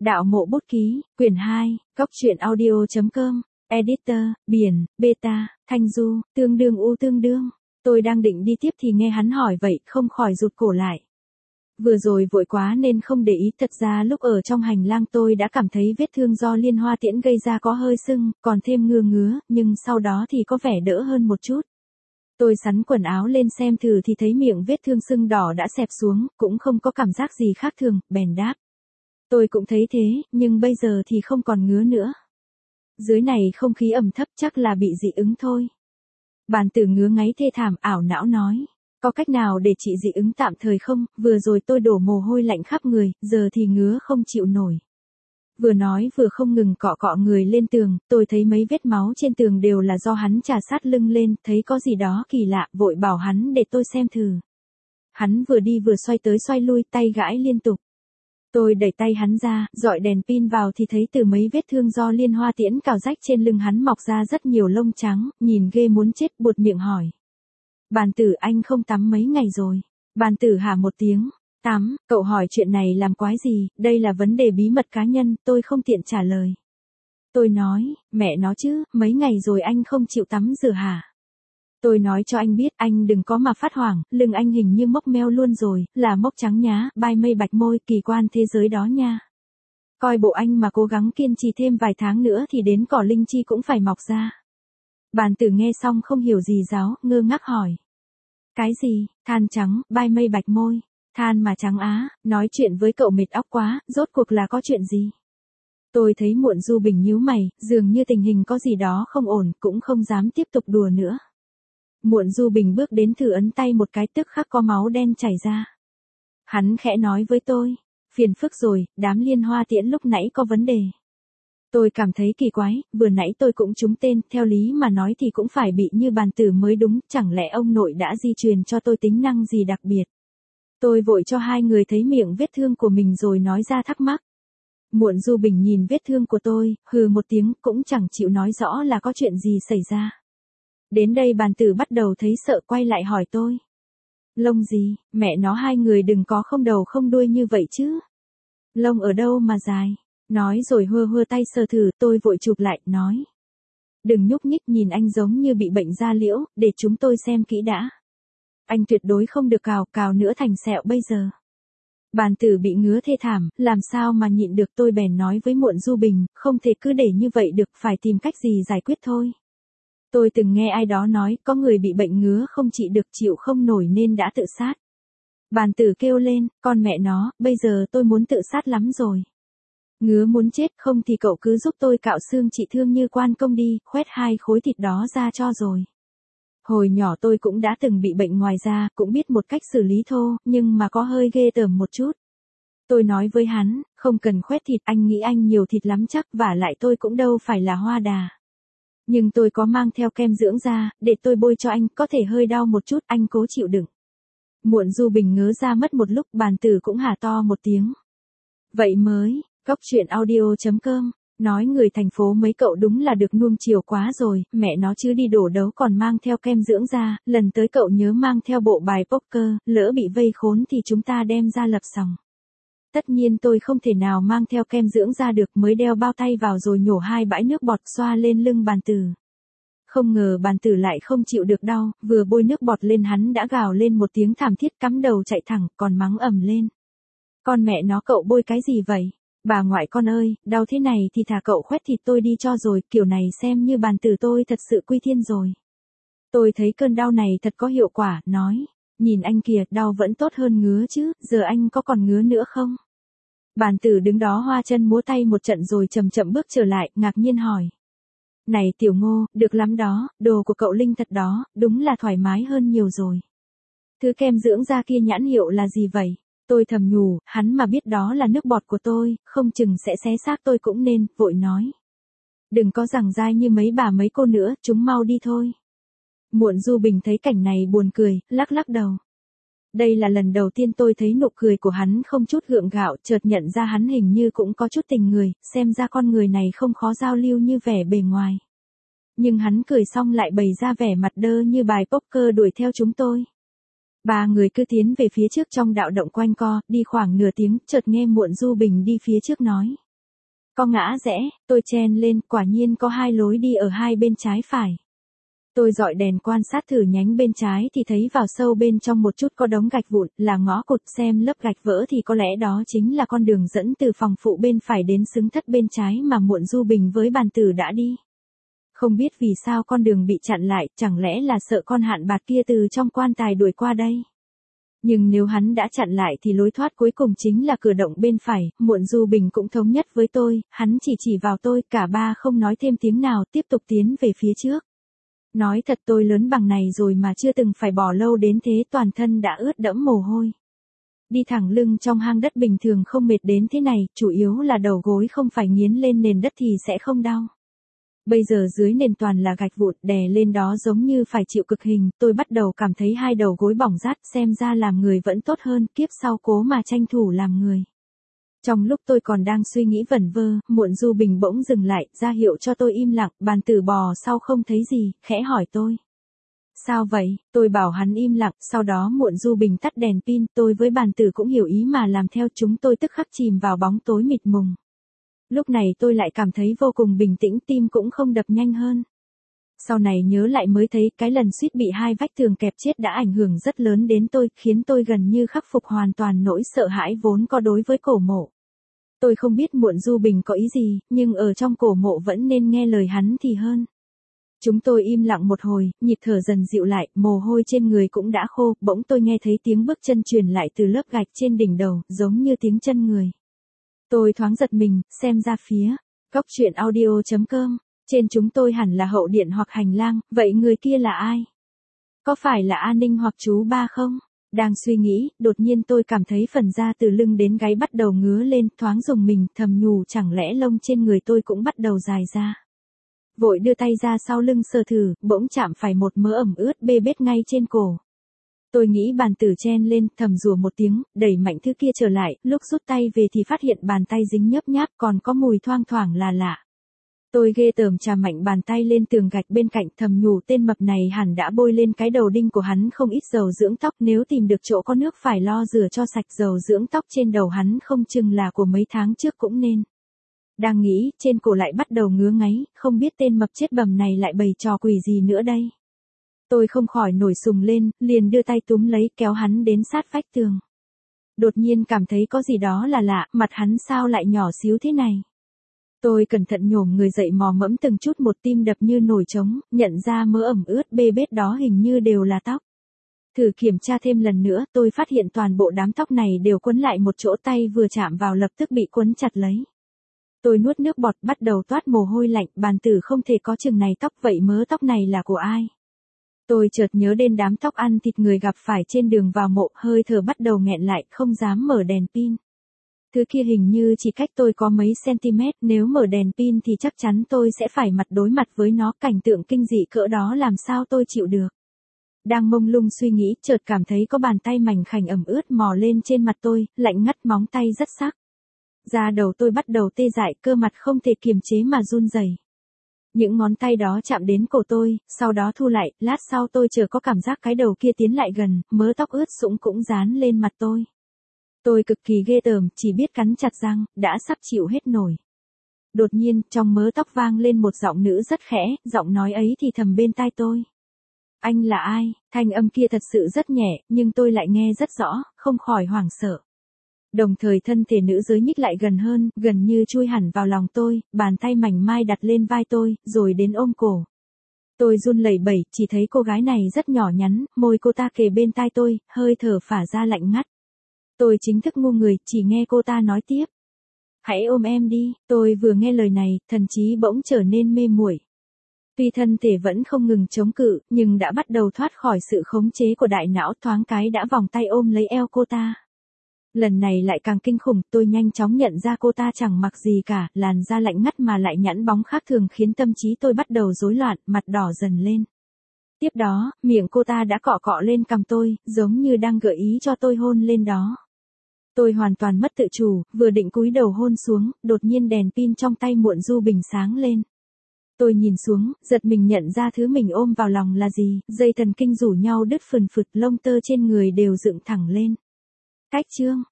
Đạo mộ bút ký, quyển 2, Góc truyện audio.com, editor, biển, beta, Thanh Du, tương đương u tương đương. Tôi đang định đi tiếp thì nghe hắn hỏi vậy, không khỏi rụt cổ lại. Vừa rồi vội quá nên không để ý, thật ra lúc ở trong hành lang tôi đã cảm thấy vết thương do liên hoa tiễn gây ra có hơi sưng, còn thêm ngứa, nhưng sau đó thì có vẻ đỡ hơn một chút. Tôi xắn quần áo lên xem thử thì thấy miệng vết thương sưng đỏ đã xẹp xuống, cũng không có cảm giác gì khác thường, bèn đáp. Tôi cũng thấy thế, nhưng bây giờ thì không còn ngứa nữa. Dưới này không khí ẩm thấp chắc là bị dị ứng thôi. Bàn tử ngứa ngáy thê thảm ảo não nói. Có cách nào để trị dị ứng tạm thời không? Vừa rồi tôi đổ mồ hôi lạnh khắp người, giờ thì ngứa không chịu nổi. Vừa nói vừa không ngừng cọ cọ người lên tường, tôi thấy mấy vết máu trên tường đều là do hắn chà sát lưng lên, thấy có gì đó kỳ lạ, vội bảo hắn để tôi xem thử. Hắn vừa đi vừa xoay tới xoay lui, tay gãi liên tục. Tôi đẩy tay hắn ra, dọi đèn pin vào thì thấy từ mấy vết thương do liên hoa tiễn cào rách trên lưng hắn mọc ra rất nhiều lông trắng, nhìn ghê muốn chết, buột miệng hỏi. Bàn tử, anh không tắm mấy ngày rồi. Bàn tử hả một tiếng. Tắm, cậu hỏi chuyện này làm quái gì, đây là vấn đề bí mật cá nhân, tôi không tiện trả lời. Tôi nói, mẹ nó chứ, mấy ngày rồi anh không chịu tắm rửa hả? Tôi nói cho anh biết, anh đừng có mà phát hoảng, lưng anh hình như mốc meo luôn rồi, là mốc trắng nhá, bai mây bạch môi, kỳ quan thế giới đó nha. Coi bộ anh mà cố gắng kiên trì thêm vài tháng nữa thì đến cỏ linh chi cũng phải mọc ra. Bàn tử nghe xong không hiểu gì giáo, ngơ ngác hỏi. Cái gì, than trắng, bai mây bạch môi, than mà trắng á, nói chuyện với cậu mệt óc quá, rốt cuộc là có chuyện gì? Tôi thấy Muộn Du Bình nhíu mày, dường như tình hình có gì đó không ổn, cũng không dám tiếp tục đùa nữa. Muộn Du Bình bước đến thử ấn tay một cái, tức khắc có máu đen chảy ra. Hắn khẽ nói với tôi, phiền phức rồi, đám liên hoa tiễn lúc nãy có vấn đề. Tôi cảm thấy kỳ quái, vừa nãy tôi cũng trúng tên, theo lý mà nói thì cũng phải bị như bàn tử mới đúng, chẳng lẽ ông nội đã di truyền cho tôi tính năng gì đặc biệt. Tôi vội cho hai người thấy miệng vết thương của mình rồi nói ra thắc mắc. Muộn Du Bình nhìn vết thương của tôi, hừ một tiếng, cũng chẳng chịu nói rõ là có chuyện gì xảy ra. Đến đây bàn tử bắt đầu thấy sợ, quay lại hỏi tôi. Lông gì, mẹ nó hai người đừng có không đầu không đuôi như vậy chứ. Lông ở đâu mà dài. Nói rồi hơ tay sờ thử, tôi vội chụp lại, nói. Đừng nhúc nhích, nhìn anh giống như bị bệnh da liễu, để chúng tôi xem kỹ đã. Anh tuyệt đối không được cào nữa thành sẹo bây giờ. Bàn tử bị ngứa thê thảm, làm sao mà nhịn được, tôi bèn nói với Muộn Du Bình, không thể cứ để như vậy được, phải tìm cách gì giải quyết thôi. Tôi từng nghe ai đó nói, có người bị bệnh ngứa không trị được, chịu không nổi nên đã tự sát. Bàn tử kêu lên, con mẹ nó, bây giờ tôi muốn tự sát lắm rồi. Ngứa muốn chết, không thì cậu cứ giúp tôi cạo xương trị thương như Quan Công đi, khoét 2 khối thịt đó ra cho rồi. Hồi nhỏ tôi cũng đã từng bị bệnh ngoài da, cũng biết một cách xử lý thô, nhưng mà có hơi ghê tởm một chút. Tôi nói với hắn, không cần khoét thịt, anh nghĩ anh nhiều thịt lắm chắc, vả lại tôi cũng đâu phải là hoa đà. Nhưng tôi có mang theo kem dưỡng da, để tôi bôi cho anh, có thể hơi đau một chút, anh cố chịu đựng. Muộn Du Bình ngớ ra mất một lúc, bàn tử cũng hả to một tiếng. Vậy mới, Góc truyện audio.com, nói người thành phố mấy cậu đúng là được nuông chiều quá rồi, mẹ nó chứ đi đổ đấu còn mang theo kem dưỡng da, lần tới cậu nhớ mang theo bộ bài poker, lỡ bị vây khốn thì chúng ta đem ra lập sòng. Tất nhiên tôi không thể nào mang theo kem dưỡng da được, mới đeo bao tay vào rồi nhổ 2 bãi nước bọt xoa lên lưng bàn tử. Không ngờ bàn tử lại không chịu được đau, vừa bôi nước bọt lên hắn đã gào lên một tiếng thảm thiết, cắm đầu chạy thẳng, còn mắng ầm lên. Con mẹ nó, cậu bôi cái gì vậy? Bà ngoại con ơi, đau thế này thì thả cậu khoét thịt tôi đi cho rồi, kiểu này xem như bàn tử tôi thật sự quy thiên rồi. Tôi thấy cơn đau này thật có hiệu quả, nói. Nhìn anh kìa, đau vẫn tốt hơn ngứa chứ, giờ anh có còn ngứa nữa không? Bàn tử đứng đó hoa chân múa tay một trận rồi chậm chậm bước trở lại, ngạc nhiên hỏi. Này Tiểu Ngô, được lắm đó, đồ của cậu Linh thật đó, đúng là thoải mái hơn nhiều rồi. Thứ kem dưỡng da kia nhãn hiệu là gì vậy? Tôi thầm nhủ, hắn mà biết đó là nước bọt của tôi, không chừng sẽ xé xác tôi cũng nên, vội nói. Đừng có giằng dai như mấy bà mấy cô nữa, chúng mau đi thôi. Muộn Du Bình thấy cảnh này buồn cười, lắc lắc đầu. Đây là lần đầu tiên tôi thấy nụ cười của hắn không chút gượng gạo, chợt nhận ra hắn hình như cũng có chút tình người, xem ra con người này không khó giao lưu như vẻ bề ngoài. Nhưng hắn cười xong lại bày ra vẻ mặt đơ như bài poker đuổi theo chúng tôi. 3 người cứ tiến về phía trước trong đạo động quanh co, đi khoảng nửa tiếng, chợt nghe Muộn Du Bình đi phía trước nói. Có ngã rẽ, tôi chen lên, quả nhiên có hai lối đi ở hai bên trái phải. Tôi dọi đèn quan sát thử nhánh bên trái thì thấy vào sâu bên trong một chút có đống gạch vụn, là ngõ cụt, xem lớp gạch vỡ thì có lẽ đó chính là con đường dẫn từ phòng phụ bên phải đến xứng thất bên trái mà Muộn Du Bình với Bàn Tử đã đi. Không biết vì sao con đường bị chặn lại, chẳng lẽ là sợ con hạn bạt kia từ trong quan tài đuổi qua đây. Nhưng nếu hắn đã chặn lại thì lối thoát cuối cùng chính là cửa động bên phải, Muộn Du Bình cũng thống nhất với tôi, hắn chỉ vào tôi, cả ba không nói thêm tiếng nào, tiếp tục tiến về phía trước. Nói thật tôi lớn bằng này rồi mà chưa từng phải bỏ lâu đến thế, toàn thân đã ướt đẫm mồ hôi. Đi thẳng lưng trong hang đất bình thường không mệt đến thế này, chủ yếu là đầu gối không phải nghiến lên nền đất thì sẽ không đau. Bây giờ dưới nền toàn là gạch vụn, đè lên đó giống như phải chịu cực hình, tôi bắt đầu cảm thấy hai đầu gối bỏng rát, xem ra làm người vẫn tốt hơn, kiếp sau cố mà tranh thủ làm người. Trong lúc tôi còn đang suy nghĩ vẩn vơ, Muộn Du Bình bỗng dừng lại, ra hiệu cho tôi im lặng, Bàn Tử bò sau không thấy gì, khẽ hỏi tôi. Sao vậy? Tôi bảo hắn im lặng, sau đó Muộn Du Bình tắt đèn pin, tôi với Bàn Tử cũng hiểu ý mà làm theo, chúng tôi tức khắc chìm vào bóng tối mịt mùng. Lúc này tôi lại cảm thấy vô cùng bình tĩnh, tim cũng không đập nhanh hơn. Sau này nhớ lại mới thấy cái lần suýt bị hai vách tường kẹp chết đã ảnh hưởng rất lớn đến tôi, khiến tôi gần như khắc phục hoàn toàn nỗi sợ hãi vốn có đối với cổ mộ. Tôi không biết Muộn Du Bình có ý gì, nhưng ở trong cổ mộ vẫn nên nghe lời hắn thì hơn. Chúng tôi im lặng một hồi, nhịp thở dần dịu lại, mồ hôi trên người cũng đã khô, bỗng tôi nghe thấy tiếng bước chân truyền lại từ lớp gạch trên đỉnh đầu, giống như tiếng chân người. Tôi thoáng giật mình, xem ra phía góc truyện audio.com, trên chúng tôi hẳn là hậu điện hoặc hành lang, vậy người kia là ai? Có phải là A Ninh hoặc chú Ba không? Đang suy nghĩ, đột nhiên tôi cảm thấy phần da từ lưng đến gáy bắt đầu ngứa lên, thoáng rùng mình, thầm nhủ chẳng lẽ lông trên người tôi cũng bắt đầu dài ra. Vội đưa tay ra sau lưng sờ thử, bỗng chạm phải một mớ ẩm ướt bê bết ngay trên cổ. Tôi nghĩ Bàn Tử chen lên, thầm rủa một tiếng, đẩy mạnh thứ kia trở lại, lúc rút tay về thì phát hiện bàn tay dính nhớp nháp, còn có mùi thoang thoảng là lạ. Tôi ghê tởm chà mạnh bàn tay lên tường gạch bên cạnh, thầm nhủ tên mập này hẳn đã bôi lên cái đầu đinh của hắn không ít dầu dưỡng tóc, nếu tìm được chỗ có nước phải lo rửa cho sạch, dầu dưỡng tóc trên đầu hắn không chừng là của mấy tháng trước cũng nên. Đang nghĩ, trên cổ lại bắt đầu ngứa ngáy, không biết tên mập chết bầm này lại bày trò quỷ gì nữa đây. Tôi không khỏi nổi sùng lên, liền đưa tay túm lấy, kéo hắn đến sát vách tường. Đột nhiên cảm thấy có gì đó là lạ, mặt hắn sao lại nhỏ xíu thế này. Tôi cẩn thận nhổm người dậy mò mẫm từng chút một, tim đập như nổi trống, nhận ra mớ ẩm ướt bê bết đó hình như đều là tóc. Thử kiểm tra thêm lần nữa, tôi phát hiện toàn bộ đám tóc này đều quấn lại một chỗ, tay vừa chạm vào lập tức bị quấn chặt lấy. Tôi nuốt nước bọt, bắt đầu toát mồ hôi lạnh, Bàn Tử không thể có chừng này tóc, vậy mớ tóc này là của ai? Tôi chợt nhớ đến đám tóc ăn thịt người gặp phải trên đường vào mộ, hơi thở bắt đầu nghẹn lại, không dám mở đèn pin. Thứ kia hình như chỉ cách tôi có mấy cm, nếu mở đèn pin thì chắc chắn tôi sẽ phải mặt đối mặt với nó, cảnh tượng kinh dị cỡ đó làm sao tôi chịu được. Đang mông lung suy nghĩ, chợt cảm thấy có bàn tay mảnh khảnh ẩm ướt mò lên trên mặt tôi, lạnh ngắt, móng tay rất sắc. Da đầu tôi bắt đầu tê dại, cơ mặt không thể kiềm chế mà run rẩy. Những ngón tay đó chạm đến cổ tôi, sau đó thu lại, lát sau tôi chợt có cảm giác cái đầu kia tiến lại gần, mớ tóc ướt sũng cũng dán lên mặt tôi. Tôi cực kỳ ghê tởm, chỉ biết cắn chặt răng, đã sắp chịu hết nổi. Đột nhiên, trong mớ tóc vang lên một giọng nữ rất khẽ, giọng nói ấy thì thầm bên tai tôi. Anh là ai? Thanh âm kia thật sự rất nhẹ, nhưng tôi lại nghe rất rõ, không khỏi hoảng sợ. Đồng thời thân thể nữ giới nhích lại gần hơn, gần như chui hẳn vào lòng tôi, bàn tay mảnh mai đặt lên vai tôi, rồi đến ôm cổ. Tôi run lẩy bẩy, chỉ thấy cô gái này rất nhỏ nhắn, môi cô ta kề bên tai tôi, hơi thở phả ra lạnh ngắt. Tôi chính thức ngu người, chỉ nghe cô ta nói tiếp. Hãy ôm em đi, tôi vừa nghe lời này, thần trí bỗng trở nên mê muội. Tuy thân thể vẫn không ngừng chống cự, nhưng đã bắt đầu thoát khỏi sự khống chế của đại não, thoáng cái đã vòng tay ôm lấy eo cô ta. Lần này lại càng kinh khủng, tôi nhanh chóng nhận ra cô ta chẳng mặc gì cả, làn da lạnh ngắt mà lại nhẵn bóng khác thường khiến tâm trí tôi bắt đầu rối loạn, mặt đỏ dần lên. Tiếp đó, miệng cô ta đã cọ cọ lên cằm tôi, giống như đang gợi ý cho tôi hôn lên đó. Tôi hoàn toàn mất tự chủ, vừa định cúi đầu hôn xuống, đột nhiên đèn pin trong tay Muộn Du Bình sáng lên. Tôi nhìn xuống, giật mình nhận ra thứ mình ôm vào lòng là gì, dây thần kinh rủ nhau đứt phừng phực, lông tơ trên người đều dựng thẳng lên. Cách chương